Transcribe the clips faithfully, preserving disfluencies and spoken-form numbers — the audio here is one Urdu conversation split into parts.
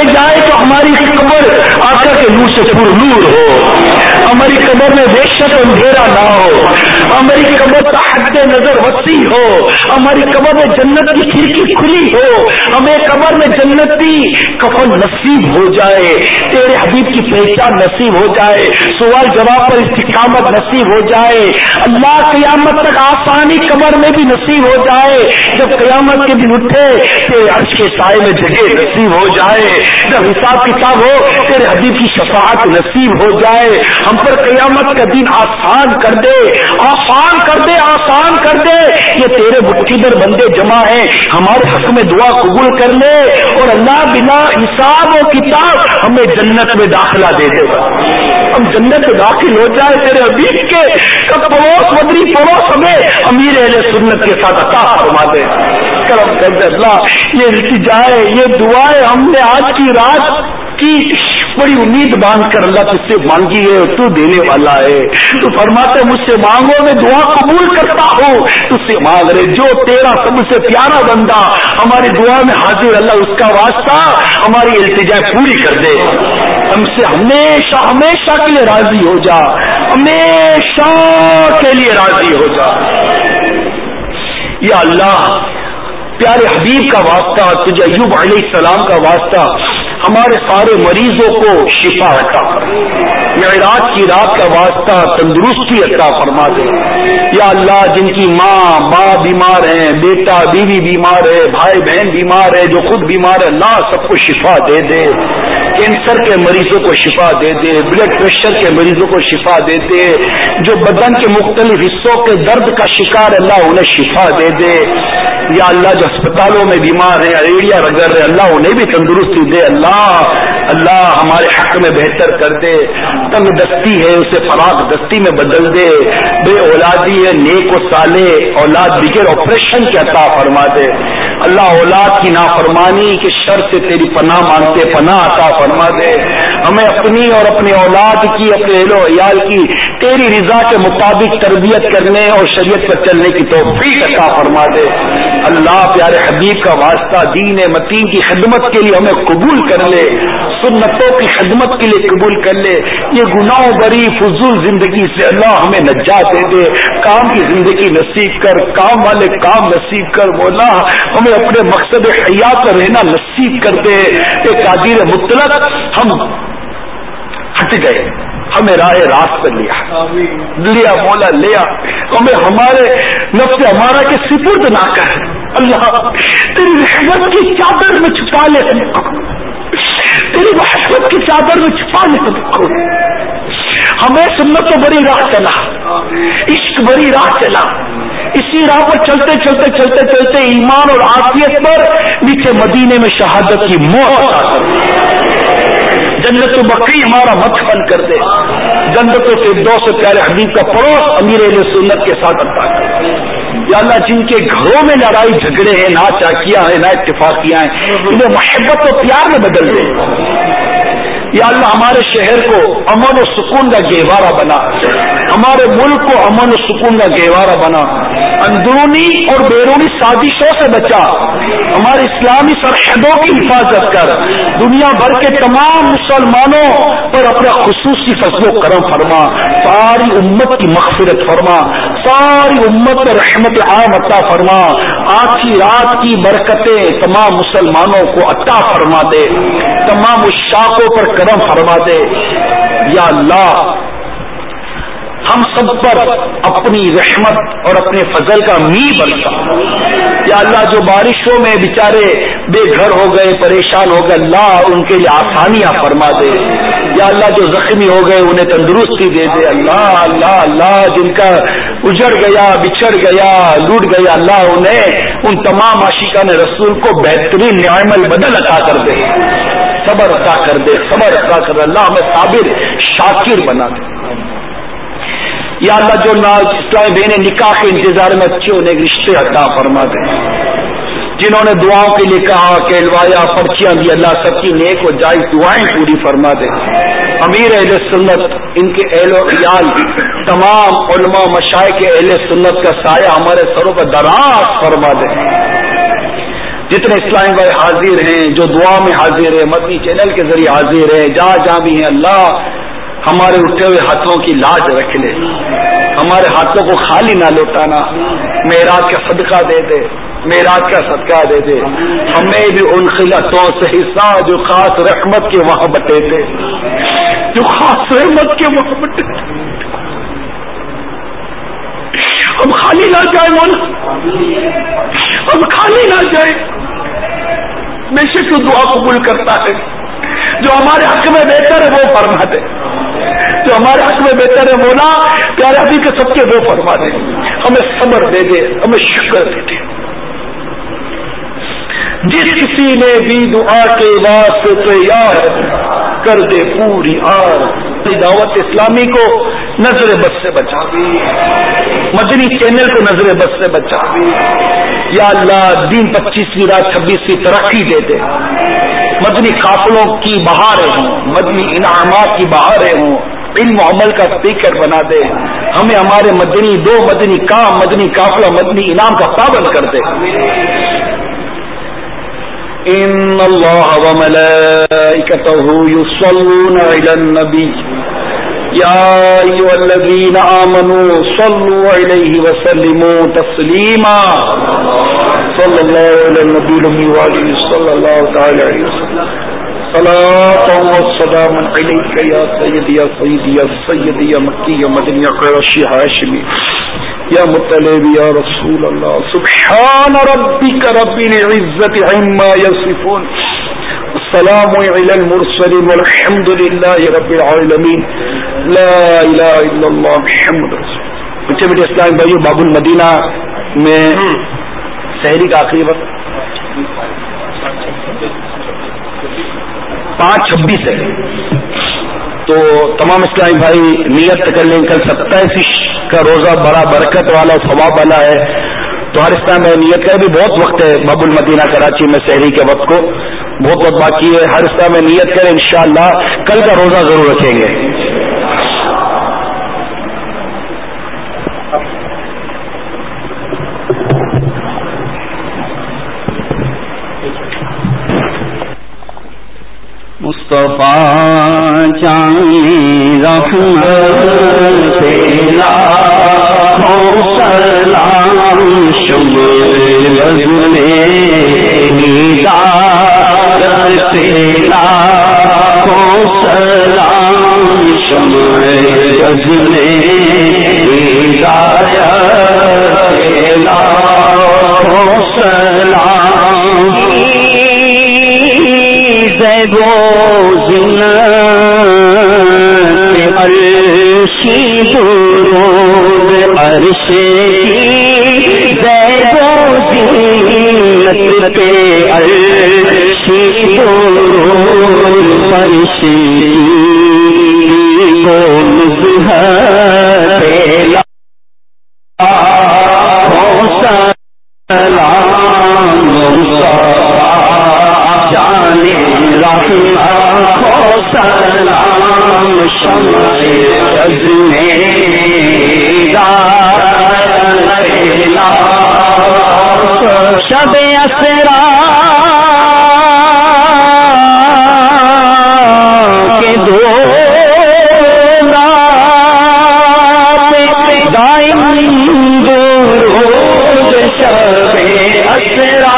میں جائے تو ہماری قبر آقا کے نور سے پر نور ہو، ہماری قبر میں وحشت اندھیرا نہ ہو، ہماری قبر کا حد نظر وسیع ہو، ہماری قبر میں جنت کی کھڑکی کھلی ہو، ہمیں قبر میں جنتی کفن نصیب ہو جائے، تیرے حبیب کی پہچان نصیب ہو جائے، سوال جواب پر استقامت نصیب ہو جائے، اللہ قیامت تک آسانی قبر میں بھی نصیب ہو جائے، جب قیامت کے دن اٹھے تیرے عرش کے سائے میں جگہ نصیب ہو جائے، جب حساب کتاب ہو تیرے حبیب کی شفاعت نصیب ہو جائے، ہم پر قیامت کا دن آسان کر دے، آسان کر دے، آسان کر دے، یہ تیرے مٹھی در بندے جمع ہیں، ہمارے حق میں دعا قبول کر لے، اور اللہ بنا حساب و کتاب ہمیں جنت میں داخلہ دے دے گا، ہم جنت میں داخل ہو جائے تیرے حبیب کے پڑوس مدری پڑوس ہمیں امیر اہل سنت کے ساتھ عطا فرما دے، کرم کر دے اللہ۔ یہ التجائے، یہ دعائیں ہم نے آج کی رات کی بڑی امید باندھ کر اللہ تجھ سے مانگی ہے، تو دینے والا ہے، تو فرماتے مجھ سے مانگو میں دعا قبول کرتا ہوں، تجھ سے مانگ رہے جو تیرا سب سے پیارا بندہ ہماری دعا میں حاضر، اللہ اس کا واسطہ ہماری التجا پوری کر دے، ہم سے ہمیشہ ہمیشہ کے لیے راضی ہو جا، ہمیشہ کے لیے راضی ہو جا یا اللہ۔ پیارے حبیب کا واسطہ، تجھے ایوب علیہ السلام کا واسطہ، ہمارے سارے مریضوں کو شفا عطا فرما، معراج کی رات کا واسطہ تندرستی عطا فرما دے یا اللہ۔ جن کی ماں باپ بیمار ہیں، بیٹا بیوی بیمار ہے، بھائی بہن بیمار ہے، جو خود بیمار ہے، اللہ سب کو شفا دے دے، کینسر کے مریضوں کو شفا دے دے، بلڈ پریشر کے مریضوں کو شفا دے دے، جو بدن کے مختلف حصوں کے درد کا شکار اللہ انہیں شفا دے دے یا اللہ۔ جو اسپتالوں میں بیمار ہیں، ریڑیاں رگڑ رہے، اللہ انہیں بھی تندرستی دے اللہ۔ اللہ ہمارے حق میں بہتر کر دے، تنگ دستی ہے اسے فراغ دستی میں بدل دے، بے اولادی ہے نیک و صالح اولاد بغیر آپریشن کے عطا فرما دے اللہ۔ اولاد کی نافرمانی کے شر سے تیری پناہ مانگتے، پناہ عطا فرما دے ہمیں، اپنی اور اپنے اولاد کی، اپنے اہل و عیال کی تیری رضا کے مطابق تربیت کرنے اور شریعت پر چلنے کی توفیق عطا فرما دے اللہ۔ پیارے حبیب کا واسطہ دین متین کی خدمت کے لیے ہمیں قبول کر لے، سنتوں کی خدمت کے لیے قبول کر لے، یہ گناہ بری فضول زندگی سے اللہ ہمیں نجات دے دے، کام کی زندگی نصیب کر، کام والے کام نصیب کر مولا، ہمیں اپنے مقصد حیات پر رہنا نصیب کر دے۔ اے قادر مطلق ہم ہٹ گئے، ہمیں راہ راست پر لیا لیا مولا لیا، ہمیں ہمارے نفس ہمارا کے سپرد نہ کر اللہ، تیری رحمت کی چادر میں چھپا لے، تیری محبت کی چادر میں چھپا لے، ہمیں سنت تو بڑی راہ چلا، عشق بڑی راہ چلا، اسی راہ پر چلتے چلتے چلتے چلتے ایمان اور عافیت پر نیچے مدینے میں شہادت کی موت عطا کر، جنت بقی ہمارا مدفن کر دے، جنت فردوس سے پیارے حبیب کا پڑوس امیر اہل سنت کے ساتھ عطا کر یا اللہ۔ جن کے گھروں میں لڑائی جھگڑے ہیں، نہ چاکیاں ہیں، نہ اتفاقیاں ہیں، انہیں محبت و پیار میں بدل دے یا اللہ۔ ہمارے شہر کو امن و سکون کا گہوارہ بنا، ہمارے ملک کو امن و سکون کا گہوارہ بنا، اندرونی اور بیرونی سازشوں سے بچا، ہمارے اسلامی سرحدوں کی حفاظت کر، دنیا بھر کے تمام مسلمانوں پر اپنا خصوصی فضل و کرم فرما، ساری امت کی مغفرت فرما، ساری امت پر رحمت عام عطا فرما، آخری رات کی برکتیں تمام مسلمانوں کو عطا فرما دے، تمام عشاقوں پر کرم فرما دے یا اللہ۔ ہم سب پر اپنی رحمت اور اپنے فضل کا می برسا یا اللہ۔ جو بارشوں میں بیچارے بے گھر ہو گئے، پریشان ہو گئے، اللہ ان کے لیے آسانیاں فرما دے یا اللہ۔ جو زخمی ہو گئے انہیں تندرستی دے دے اللہ اللہ اللہ۔ جن کا اجڑ گیا، بچھڑ گیا، لوٹ گیا، اللہ انہیں ان تمام عاشقان رسول کو بہترین نعم البدل عطا کر دے، صبر عطا کر دے، صبر عطا کر دے اللہ۔ ہمیں صابر شاکر بنا دے یا اللہ۔ جو اسلامی بہنیں نکاح کے انتظار میں اچھے ہونے کے رشتے عطا فرما دے، جنہوں نے دعاؤں کے لیے کہا کہلوایا، پرچیاں دی، اللہ سب کی نیک و جائز دعائیں پوری فرما دے۔ امیر اہل سنت، ان کے اہل و عیال، تمام علماء مشائخ کے اہل سنت کا سایہ ہمارے سروں پر دراز فرما دے۔ جتنے اسلام بھائی حاضر ہیں، جو دعا میں حاضر ہیں، مدنی چینل کے ذریعے حاضر ہیں، جہاں جہاں بھی ہیں، اللہ ہمارے اٹھے ہوئے ہاتھوں کی لاج رکھ لے، ہمارے ہاتھوں کو خالی نہ لوٹانا، معراج کا صدقہ دے دے، معراج کا صدقہ دے دے، ہمیں بھی ان خلتوں سے حصہ جو خاص رحمت کے وہاں بٹے تھے، جو خاص رحمت کے وہاں بٹے تھے، ہم خالی نہ جائیں مولا، ہم خالی نہ جائیں، بے شک تو دعا قبول کرتا ہے، جو ہمارے حق میں بہتر ہے وہ فرما دے، جو ہمارے حق میں بہتر ہے مولا پیارے حبیب کے سب کے وہ فرما دے، ہمیں صبر دے دے، ہمیں شکر دے دے۔ جس کسی نے بھی دعا کے واسطے تیار کر دے پوری آر، دعوت اسلامی کو نظر بد سے بچا، مدنی چینل کو نظر بد سے بچا، یا اللہ دین پچیسویں رات چھبیسویں ترقی دے دے، مدنی قافلوں کی بہاریں ہوں، مدنی انعامات کی بہاریں ہوں، علم و عمل کا اسپیکر بنا دے، ہمیں ہمارے مدنی دو مدنی کام، مدنی قافلہ، مدنی انعام کا پابند کر دے۔ ان اللہ وملائکتہ یصلون علی النبی یا ایھا الذین آمنوا صلوا علیہ وسلموا تسلیما، صلی اللہ علی النبی الامی وآلہ صلی اللہ تعالی علیہ وسلم، صلاۃ و سلام علیک یا سیدی یا سیدی یا سیدی یا مکی یا مدنی یا قریشی ہاشمی یا مطلب یا رسول اللہ، سبحان ربک رب العزت عما یصفون، السلام علی المرسلین والحمد للہ رب العالمین، لا الہ الا اللہ محمد رسول اللہ۔ میٹھے میٹھے اسلام بھائیو، باب المدینہ میں سحری کا آخری وقت پانچ چھبیس ہے، تو تمام اسلامی بھائی نیت کر لیں، کل ستائیس کا روزہ بڑا برکت والا ثواب والا ہے، تو ہر اسلام بھائی نیت کرے، بھی بہت وقت ہے باب المدینہ کراچی میں سحری کے وقت کو، بہت وقت باقی ہے، ہر اسلام میں نیت کرے، انشاءاللہ کل کا روزہ ضرور رکھیں گے۔ مصطفیٰ جان رحمت لاکھوں سلام، شمع بزم ہدایت لاکھوں سلام، شمع بزم ہدایت لاکھوں سلام، زیب و زینت عرشی درود عرش کی، زیب و زینت عرشی درود عرش کی، کو نزہت لاکھوں سلام، جان رحمت کو سلام، شمع عزم ہدایت، شب اسرا کے دو رات دائم درود، شب اسرا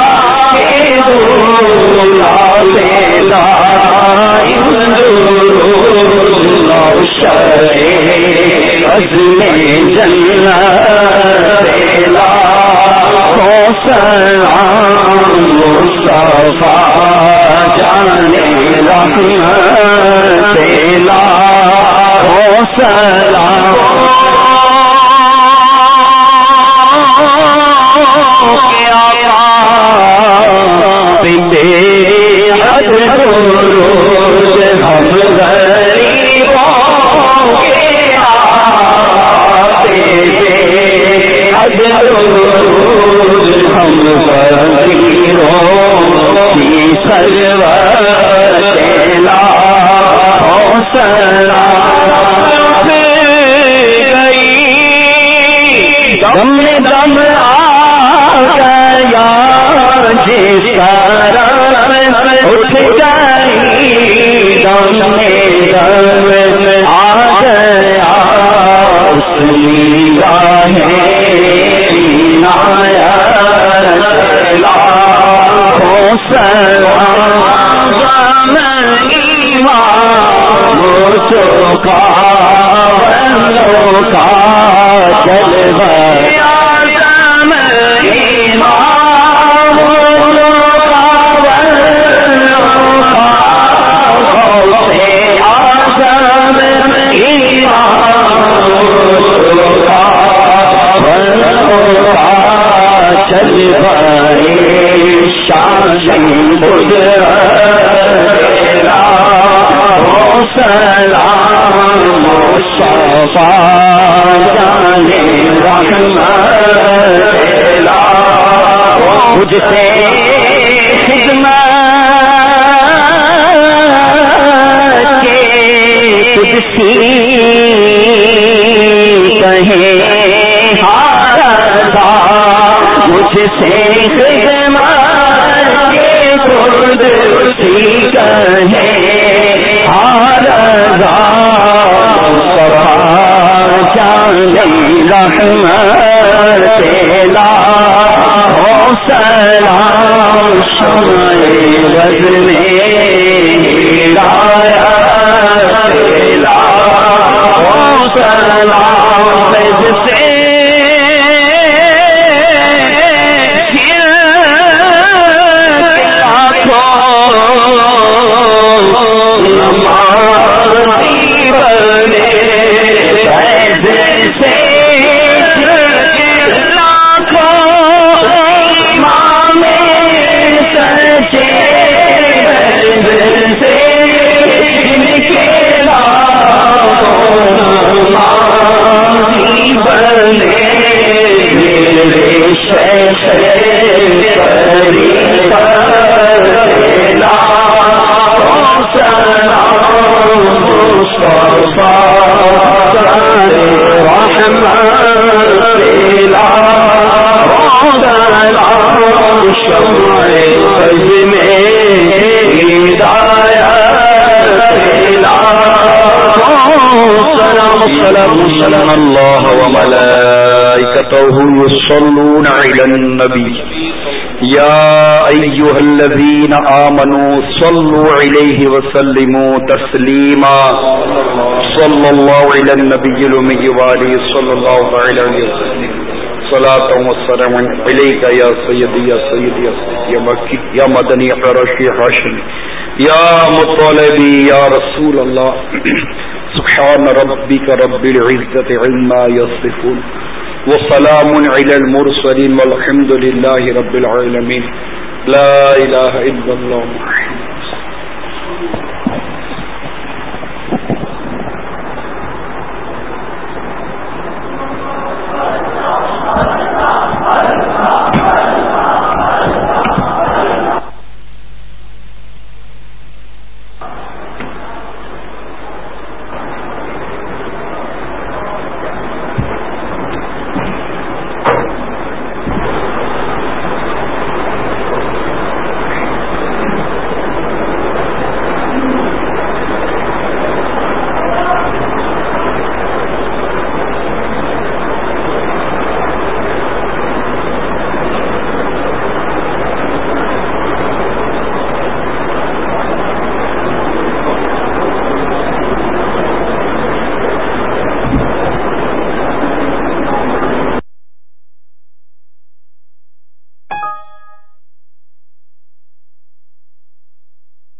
عزم جنت لاکھوں سلام، مصطفیٰ جان رحمت لاکھوں سلام، بے حد درود ہم غریبوں کے آتے، بے حد درود ہم فقیروں کی سرورت لاکھوں سلام، گئی دم دم آ گیا جس طرح اٹھ گئی دم دم آ گیا اس نگاہ لاکھوں سلام ایمان کا بندوں کا جلوہ اعظم ایمان کا بندوں کا غوث اعظم ایمان کا بندوں کا جلوہ شان قدرت سلام مصطفیٰ جانے رحمت مجھ سے خدمت کے قدسی کہیں ہارتا مجھ سے خدمت کے قدسی کہیں ہارتا رحمت لاکھوں سلام شمع بز میں ہدایت لاکھوں سلام بز سے اللہ وملائکتہ یصلون علی النبی یا ایھا الذین آمنوا صلوا علیہ وسلموا تسلیما صلی اللہ علی النبی الأمی وآلہ صلی اللہ علیہ وسلم صلاۃ و سلام علیک یا سیدی یا سیدی یا مکی یا مدنی قرشی ہاشمی یا مطلبی یا رسول اللہ سبحان ربک رب العزة عما یصفون وسلام علی المرسلین والحمد للہ رب العالمین لا الہ الا اللہ.